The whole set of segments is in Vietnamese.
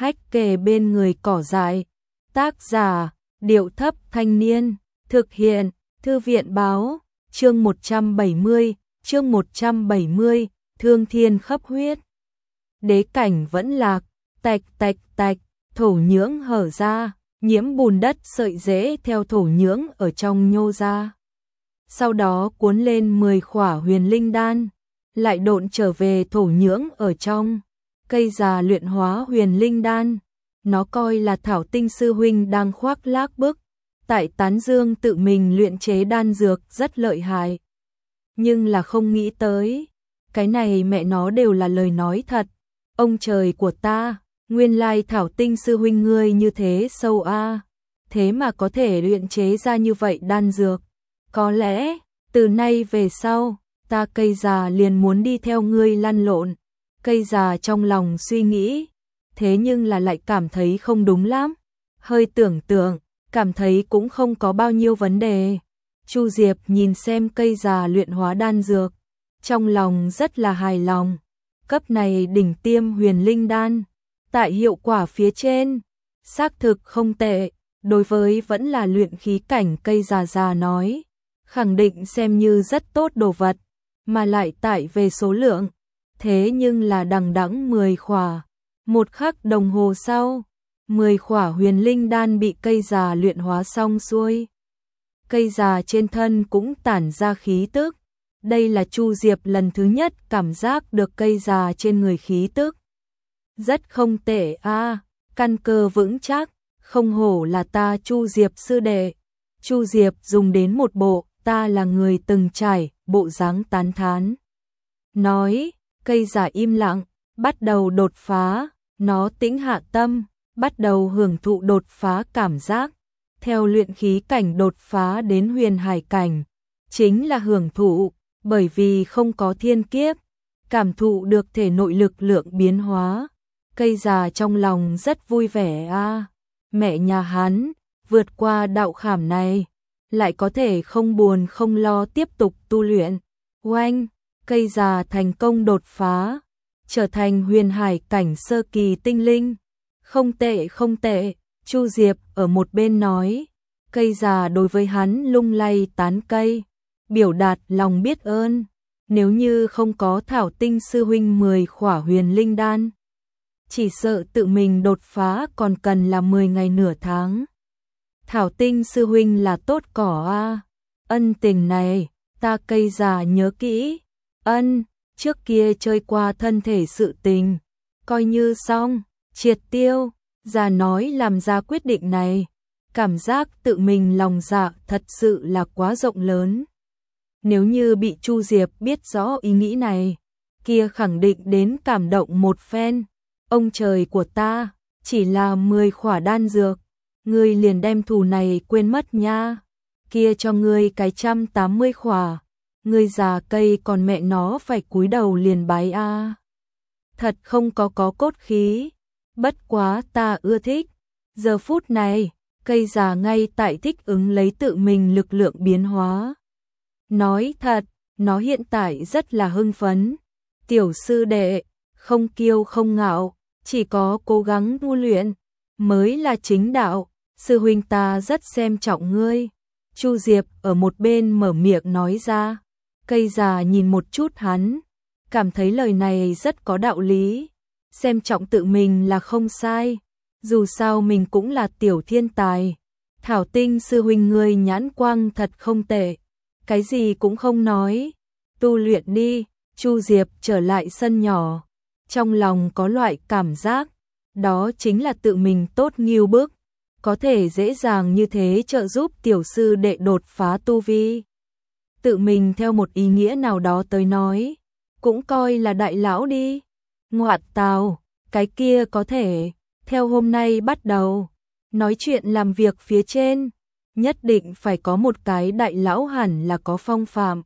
hách kề bên người cỏ dại. Tác giả, Điệu Thấp Thanh Niên, thực hiện, Thư viện Báo, chương 170, Thương Thiên Khắp Huyết. Đế cảnh vẫn lạc, tạch tạch tạch, thổ nhưỡng hở ra, nhiễm bùn đất sợi rễ theo thổ nhưỡng ở trong nhô ra. Sau đó cuốn lên 10 khỏa huyền linh đan, lại độn trở về thổ nhưỡng ở trong. Cây già luyện hóa huyền linh đan, nó coi là Thảo Tinh sư huynh đang khoác lác bức, tại tán dương tự mình luyện chế đan dược rất lợi hại. Nhưng là không nghĩ tới, cái này mẹ nó đều là lời nói thật. Ông trời của ta, nguyên lai Thảo Tinh sư huynh ngươi như thế sâu a, thế mà có thể luyện chế ra như vậy đan dược. Có lẽ, từ nay về sau, ta cây già liền muốn đi theo ngươi lăn lộn. Cây già trong lòng suy nghĩ, thế nhưng là lại cảm thấy không đúng lắm. Hơi tưởng tượng, cảm thấy cũng không có bao nhiêu vấn đề. Chu Diệp nhìn xem cây già luyện hóa đan dược, trong lòng rất là hài lòng. Cấp này đỉnh tiêm huyền linh đan, tại hiệu quả phía trên, xác thực không tệ, đối với vẫn là luyện khí cảnh cây già nói, khẳng định xem như rất tốt đồ vật, mà lại tại về số lượng, thế nhưng là đằng đẵng 10 khỏa. Một khắc đồng hồ sau, 10 khỏa huyền linh đan bị cây già luyện hóa xong xuôi. Cây già trên thân cũng tản ra khí tức. Đây là Chu Diệp lần thứ nhất cảm giác được cây già trên người khí tức. Rất không tệ a, căn cơ vững chắc, không hổ là ta Chu Diệp sư đệ. Chu Diệp dùng đến một bộ, ta là người từng trải, bộ dáng tán thán. Nói, cây già im lặng, bắt đầu đột phá, nó tĩnh hạ tâm, bắt đầu hưởng thụ đột phá cảm giác. Theo luyện khí cảnh đột phá đến huyền hải cảnh, chính là hưởng thụ, bởi vì không có thiên kiếp, cảm thụ được thể nội lực lượng biến hóa. Cây già trong lòng rất vui vẻ a, mẹ nhà hắn, vượt qua đạo khảm này, lại có thể không buồn không lo tiếp tục tu luyện. Oanh, cây già thành công đột phá, trở thành huyền hải cảnh sơ kỳ tinh linh. Không tệ không tệ, Chu Diệp ở một bên nói, cây già đối với hắn lung lay tán cây, biểu đạt lòng biết ơn. Nếu như không có Thảo Tinh sư huynh 10 khỏa huyền linh đan, chỉ sợ tự mình đột phá còn cần là 10 ngày nửa tháng. Thảo Tinh sư huynh là tốt cỏ a, ân tình này, ta cây già nhớ kỹ. Ân, trước kia chơi qua thân thể sự tình, coi như xong, triệt tiêu. Già nói làm ra quyết định này, cảm giác tự mình lòng dạ thật sự là quá rộng lớn. Nếu như bị Chu Diệp biết rõ ý nghĩ này, kia khẳng định đến cảm động một phen. Ông trời của ta, chỉ là 10 khỏa đan dược, ngươi liền đem thù này quên mất nha. Kia cho ngươi cái 180 khỏa, ngươi già cây còn mẹ nó phải cúi đầu liền bái a. Thật không có cốt khí, bất quá ta ưa thích. Giờ phút này, cây già ngay tại thích ứng lấy tự mình lực lượng biến hóa. Nói thật, nó hiện tại rất là hưng phấn. Tiểu sư đệ, không kiêu không ngạo, chỉ có cố gắng tu luyện mới là chính đạo. Sư huynh ta rất xem trọng ngươi. Chu Diệp ở một bên mở miệng nói ra. Cây già nhìn một chút hắn, cảm thấy lời này rất có đạo lý. Xem trọng tự mình là không sai, dù sao mình cũng là tiểu thiên tài. Thảo Tinh sư huynh ngươi nhãn quang thật không tệ, cái gì cũng không nói, tu luyện đi. Chu Diệp trở lại sân nhỏ, trong lòng có loại cảm giác, đó chính là tự mình tốt nghiêu bức, có thể dễ dàng như thế trợ giúp tiểu sư đệ đột phá tu vi. Tự mình theo một ý nghĩa nào đó tới nói, cũng coi là đại lão đi. Ngoạt tào, cái kia có thể, theo hôm nay bắt đầu, nói chuyện làm việc phía trên, nhất định phải có một cái đại lão hẳn là có phong phạm.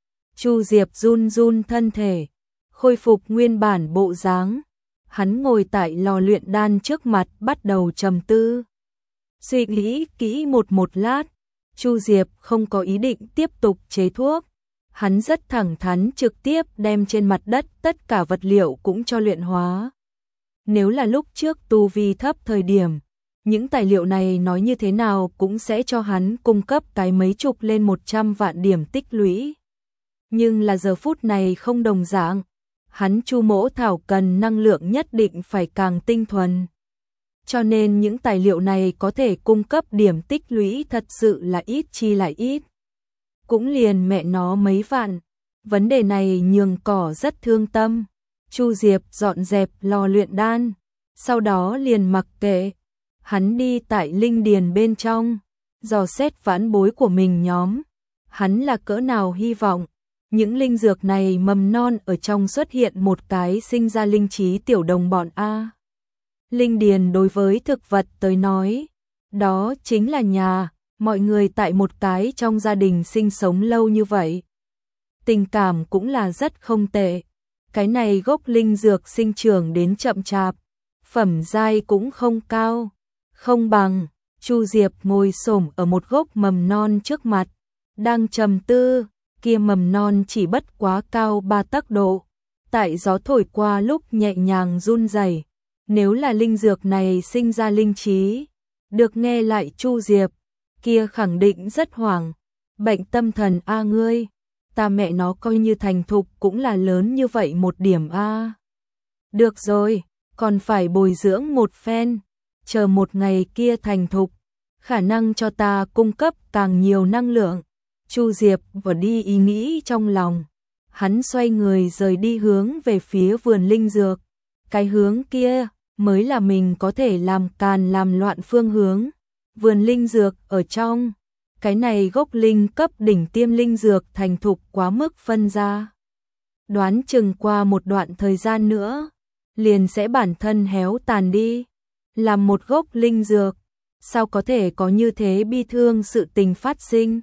Chu Diệp run run thân thể, khôi phục nguyên bản bộ dáng. Hắn ngồi tại lò luyện đan trước mặt bắt đầu trầm tư. Suy nghĩ kỹ một lát, Chu Diệp không có ý định tiếp tục chế thuốc. Hắn rất thẳng thắn trực tiếp đem trên mặt đất tất cả vật liệu cũng cho luyện hóa. Nếu là lúc trước tu vi thấp thời điểm, những tài liệu này nói như thế nào cũng sẽ cho hắn cung cấp cái mấy chục lên 100 vạn điểm tích lũy. Nhưng là giờ phút này không đồng dạng, hắn Chu Mỗ Thảo cần năng lượng nhất định phải càng tinh thuần. Cho nên những tài liệu này có thể cung cấp điểm tích lũy thật sự là ít chi lại ít. Cũng liền mẹ nó mấy vạn. Vấn đề này nhường cỏ rất thương tâm. Chu Diệp dọn dẹp lò luyện đan, sau đó liền mặc kệ. Hắn đi tại linh điền bên trong, dò xét vãn bối của mình nhóm. Hắn là cỡ nào hy vọng những linh dược này mầm non ở trong xuất hiện một cái sinh ra linh trí tiểu đồng bọn A. Linh điền đối với thực vật tới nói, đó chính là nhà, mọi người tại một cái trong gia đình sinh sống lâu như vậy. Tình cảm cũng là rất không tệ. Cái này gốc linh dược sinh trưởng đến chậm chạp, phẩm giai cũng không cao, không bằng. Chu Diệp ngồi xổm ở một gốc mầm non trước mặt, đang trầm tư, kia mầm non chỉ bất quá cao 3 tấc độ, tại gió thổi qua lúc nhẹ nhàng run rẩy. Nếu là linh dược này sinh ra linh trí, được nghe lại Chu Diệp, kia khẳng định rất hoảng. Bệnh tâm thần a ngươi, ta mẹ nó coi như thành thục cũng là lớn như vậy một điểm a. Được rồi, còn phải bồi dưỡng một phen, chờ một ngày kia thành thục, khả năng cho ta cung cấp càng nhiều năng lượng. Chu Diệp vừa đi ý nghĩ trong lòng, hắn xoay người rời đi hướng về phía vườn linh dược. Cái hướng kia mới là mình có thể làm càn làm loạn phương hướng. Vườn linh dược ở trong, cái này gốc linh cấp đỉnh tiêm linh dược thành thục quá mức phân ra. Đoán chừng qua một đoạn thời gian nữa, liền sẽ bản thân héo tàn đi. Làm một gốc linh dược, sao có thể có như thế bi thương sự tình phát sinh?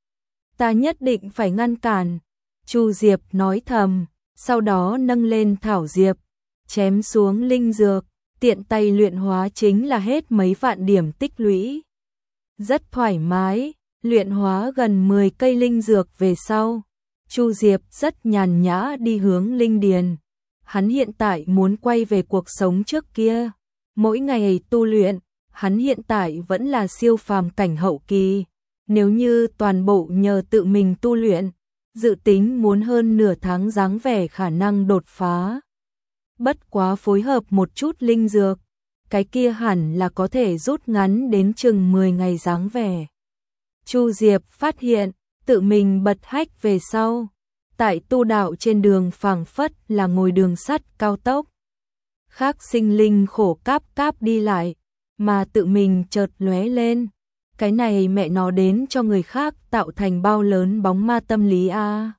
Ta nhất định phải ngăn cản. Chu Diệp nói thầm, sau đó nâng lên thảo diệp, chém xuống linh dược, tiện tay luyện hóa chính là hết mấy vạn điểm tích lũy. Rất thoải mái, luyện hóa gần 10 cây linh dược về sau, Chu Diệp rất nhàn nhã đi hướng linh điền. Hắn hiện tại muốn quay về cuộc sống trước kia, mỗi ngày tu luyện, hắn hiện tại vẫn là siêu phàm cảnh hậu kỳ. Nếu như toàn bộ nhờ tự mình tu luyện, dự tính muốn hơn nửa tháng dáng vẻ khả năng đột phá. Bất quá phối hợp một chút linh dược, cái kia hẳn là có thể rút ngắn đến chừng 10 ngày dáng vẻ. Chu Diệp phát hiện, tự mình bật hách về sau, tại tu đạo trên đường phảng phất là ngồi đường sắt cao tốc. Khác sinh linh khổ cáp cáp đi lại, mà tự mình chợt lóe lên. Cái này mẹ nó đến cho người khác tạo thành bao lớn bóng ma tâm lý a.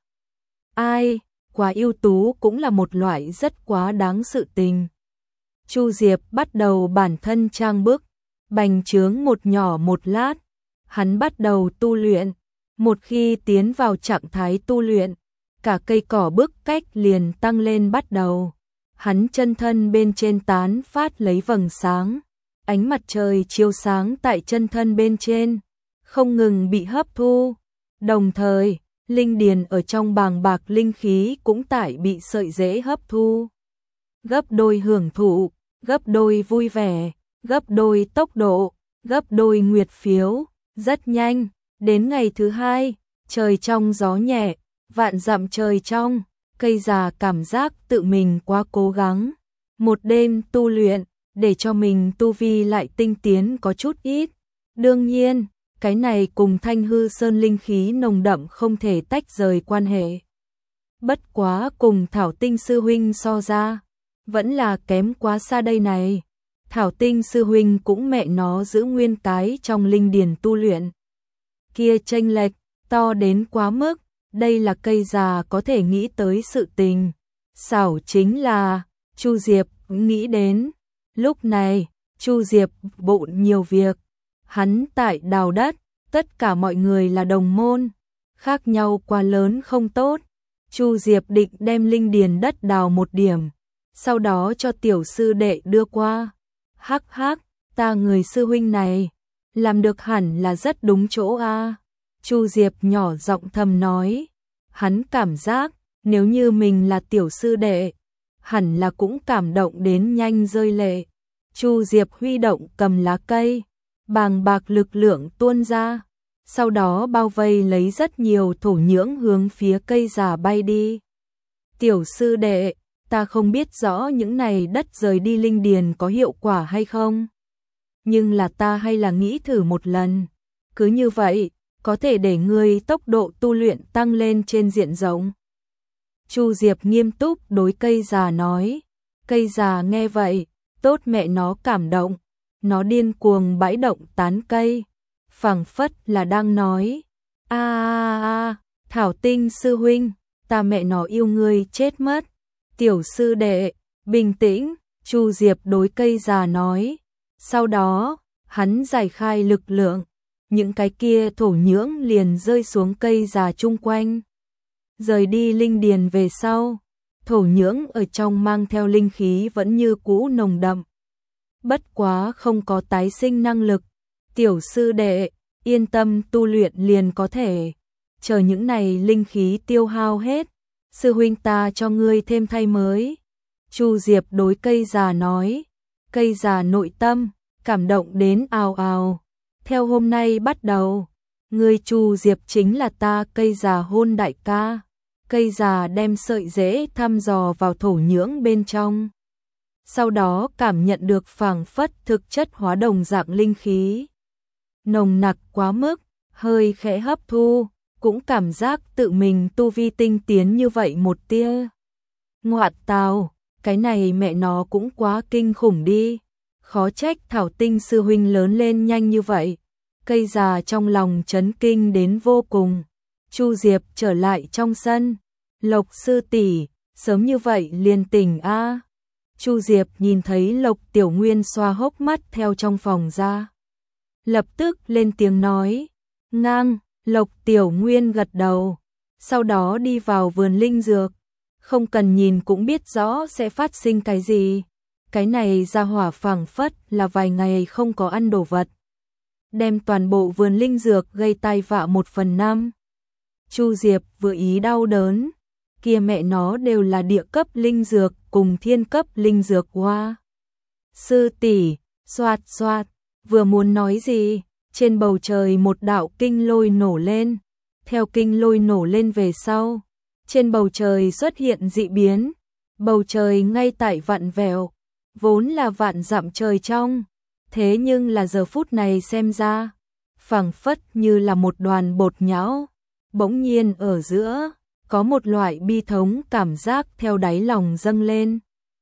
Ai, quá ưu tú cũng là một loại rất quá đáng sự tình. Chu Diệp bắt đầu bản thân trang bức, bành trướng một nhỏ một lát. Hắn bắt đầu tu luyện, một khi tiến vào trạng thái tu luyện, cả cây cỏ bức cách liền tăng lên bắt đầu. Hắn chân thân bên trên tán phát lấy vầng sáng. Ánh mặt trời chiếu sáng tại chân thân bên trên, không ngừng bị hấp thu. Đồng thời, linh điền ở trong bàng bạc linh khí cũng tại bị sợi rễ hấp thu. Gấp đôi hưởng thụ, gấp đôi vui vẻ, gấp đôi tốc độ, gấp đôi nguyệt phiếu. Rất nhanh, đến ngày thứ hai, trời trong gió nhẹ, vạn dặm trời trong, cây già cảm giác tự mình quá cố gắng. Một đêm tu luyện, để cho mình tu vi lại tinh tiến có chút ít. Đương nhiên, cái này cùng Thanh Hư Sơn linh khí nồng đậm không thể tách rời quan hệ. Bất quá cùng Thảo Tinh sư huynh so ra, vẫn là kém quá xa đây này. Thảo Tinh sư huynh cũng mẹ nó giữ nguyên cái trong linh điền tu luyện. Kia chênh lệch to đến quá mức, đây là cây già có thể nghĩ tới sự tình. Xảo chính là, Chu Diệp nghĩ đến. Lúc này, Chu Diệp bộn nhiều việc. Hắn tại đào đất, tất cả mọi người là đồng môn, khác nhau quá lớn không tốt. Chu Diệp định đem linh điền đất đào một điểm, sau đó cho tiểu sư đệ đưa qua. Hắc hắc, ta người sư huynh này, làm được hẳn là rất đúng chỗ a. Chu Diệp nhỏ giọng thầm nói, hắn cảm giác, nếu như mình là tiểu sư đệ, hẳn là cũng cảm động đến nhanh rơi lệ. Chu Diệp huy động cầm lá cây, bàng bạc lực lượng tuôn ra, sau đó bao vây lấy rất nhiều thổ nhưỡng hướng phía cây già bay đi. Tiểu sư đệ, ta không biết rõ những này đất rời đi linh điền có hiệu quả hay không, nhưng là ta hay là nghĩ thử một lần, cứ như vậy, có thể để ngươi tốc độ tu luyện tăng lên trên diện rộng. Chu Diệp nghiêm túc đối cây già nói, cây già nghe vậy, tốt mẹ nó cảm động, nó điên cuồng bãi động tán cây, phảng phất là đang nói, Thảo Tinh sư huynh, ta mẹ nó yêu ngươi chết mất. Tiểu sư đệ, bình tĩnh, Chu Diệp đối cây già nói, sau đó, hắn giải khai lực lượng, những cái kia thổ nhưỡng liền rơi xuống cây già chung quanh. Rời đi linh điền về sau, thổ nhưỡng ở trong mang theo linh khí vẫn như cũ nồng đậm. Bất quá không có tái sinh năng lực, tiểu sư đệ, yên tâm tu luyện liền có thể, chờ những này linh khí tiêu hao hết, sư huynh ta cho ngươi thêm thay mới. Chu Diệp đối cây già nói, cây già nội tâm, cảm động đến ào ào. Theo hôm nay bắt đầu, ngươi Chu Diệp chính là ta cây già hôn đại ca. Cây già đem sợi rễ thăm dò vào thổ nhưỡng bên trong. Sau đó cảm nhận được phảng phất thực chất hóa đồng dạng linh khí. Nồng nặc quá mức, hơi khẽ hấp thu, cũng cảm giác tự mình tu vi tinh tiến như vậy một tia. Ngoạn tào, cái này mẹ nó cũng quá kinh khủng đi. Khó trách Thảo Tinh sư huynh lớn lên nhanh như vậy. Cây già trong lòng chấn kinh đến vô cùng. Chu Diệp trở lại trong sân. Lộc sư tỷ, sớm như vậy liền tỉnh a. Chu Diệp nhìn thấy Lộc Tiểu Nguyên xoa hốc mắt theo trong phòng ra. Lập tức lên tiếng nói, ngang, Lộc Tiểu Nguyên gật đầu, sau đó đi vào vườn linh dược, không cần nhìn cũng biết rõ sẽ phát sinh cái gì. Cái này ra hỏa phảng phất là vài ngày không có ăn đồ vật, đem toàn bộ vườn linh dược gây tai vạ 1/5. Chu Diệp vừa ý đau đớn, kia mẹ nó đều là địa cấp linh dược cùng thiên cấp linh dược hoa. Sư tỷ, xoạt xoạt, vừa muốn nói gì, trên bầu trời một đạo kinh lôi nổ lên, theo kinh lôi nổ lên về sau, trên bầu trời xuất hiện dị biến, bầu trời ngay tại vặn vẹo, vốn là vạn dặm trời trong, thế nhưng là giờ phút này xem ra, phảng phất như là một đoàn bột nhão, bỗng nhiên ở giữa, có một loại bi thống cảm giác theo đáy lòng dâng lên.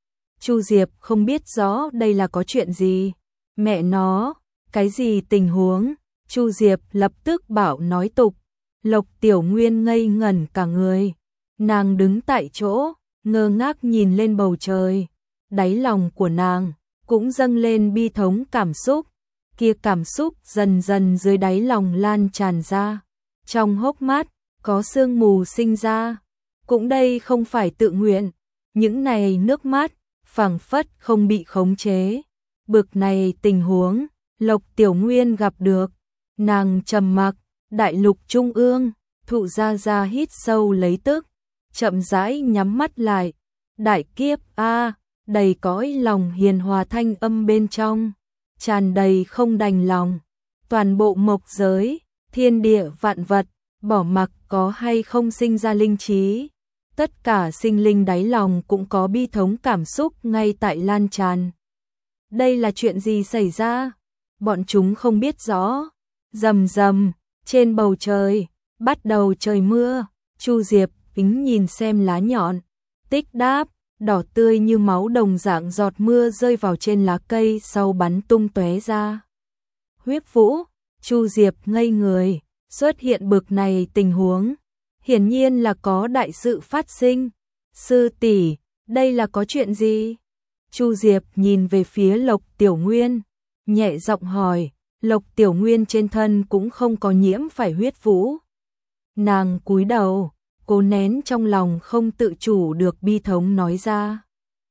Chu Diệp không biết rõ đây là có chuyện gì, mẹ nó, cái gì tình huống, Chu Diệp lập tức bảo nói tục, Lộc Tiểu Nguyên ngây ngẩn cả người, nàng đứng tại chỗ, ngơ ngác nhìn lên bầu trời, đáy lòng của nàng cũng dâng lên bi thống cảm xúc, kia cảm xúc dần dần dưới đáy lòng lan tràn ra, trong hốc mắt có sương mù sinh ra, cũng đây không phải tự nguyện, những này nước mắt phảng phất không bị khống chế, bực này tình huống, Lộc Tiểu Nguyên gặp được, nàng trầm mặc, đại lục trung ương, Thụ Gia Gia hít sâu lấy tức, chậm rãi nhắm mắt lại, đại kiếp a, đầy cõi lòng hiền hòa thanh âm bên trong, tràn đầy không đành lòng, toàn bộ mộc giới, thiên địa vạn vật, bỏ mặc có hay không sinh ra linh trí, tất cả sinh linh đáy lòng cũng có bi thống cảm xúc ngay tại lan tràn. Đây là chuyện gì xảy ra? Bọn chúng không biết rõ. Rầm rầm, trên bầu trời, bắt đầu trời mưa, Chu Diệp kính nhìn xem lá nhọn, tích đáp, đỏ tươi như máu đồng dạng giọt mưa rơi vào trên lá cây sau bắn tung tóe ra. Huyết vũ, Chu Diệp ngây người, xuất hiện bực này tình huống, hiển nhiên là có đại sự phát sinh. Sư tỷ, đây là có chuyện gì? Chu Diệp nhìn về phía Lộc Tiểu Nguyên, nhẹ giọng hỏi, Lộc Tiểu Nguyên trên thân cũng không có nhiễm phải huyết vũ. Nàng cúi đầu, cố nén trong lòng không tự chủ được bi thống nói ra.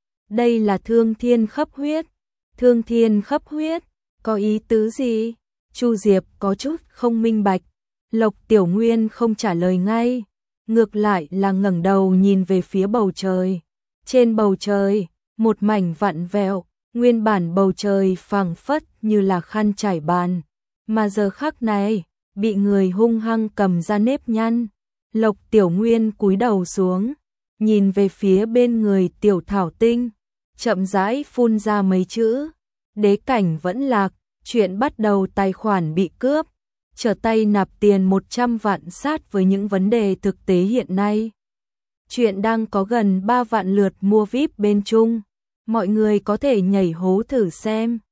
Đây là thương thiên khắp huyết. Thương thiên khắp huyết, có ý tứ gì? Chu Diệp có chút không minh bạch. Lộc Tiểu Nguyên không trả lời ngay, ngược lại là ngẩng đầu nhìn về phía bầu trời. Trên bầu trời, một mảnh vặn vẹo, nguyên bản bầu trời phẳng phất như là khăn trải bàn, mà giờ khắc này, bị người hung hăng cầm ra nếp nhăn. Lộc Tiểu Nguyên cúi đầu xuống, nhìn về phía bên người Tiểu Thảo Tinh, chậm rãi phun ra mấy chữ, đế cảnh vẫn lạc, chuyện bắt đầu tài khoản bị cướp, trở tay nạp tiền 100 vạn sát với những vấn đề thực tế hiện nay. Chuyện đang có gần 3 vạn lượt mua VIP bên Trung, mọi người có thể nhảy hố thử xem.